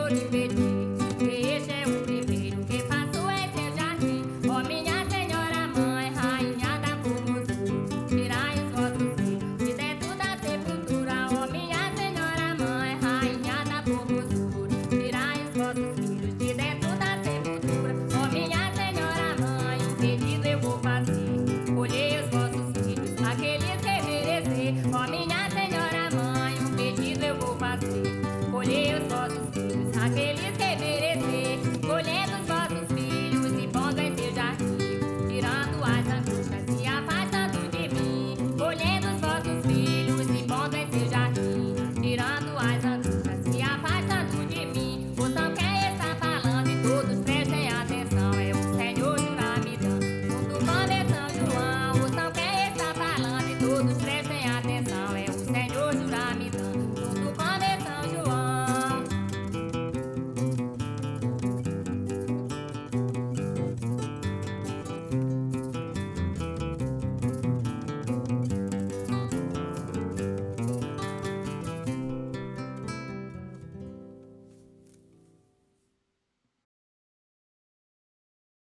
vou lhe pedir, que este é o primeiro que faço em seu jardim. Ó minha senhora mãe, rainha da formosura, tirai os vossos filhos de dentro da sepultura. Ó minha senhora mãe, rainha da formosura, tirai os vossos filhos de dentro da sepultura. Ó minha senhora mãe, um pedido eu vou fazer, colhei os vossos filhos, aqueles que merecer. Ó minha senhora mãe, um pedido eu vou fazer, colhei os vossos filhos.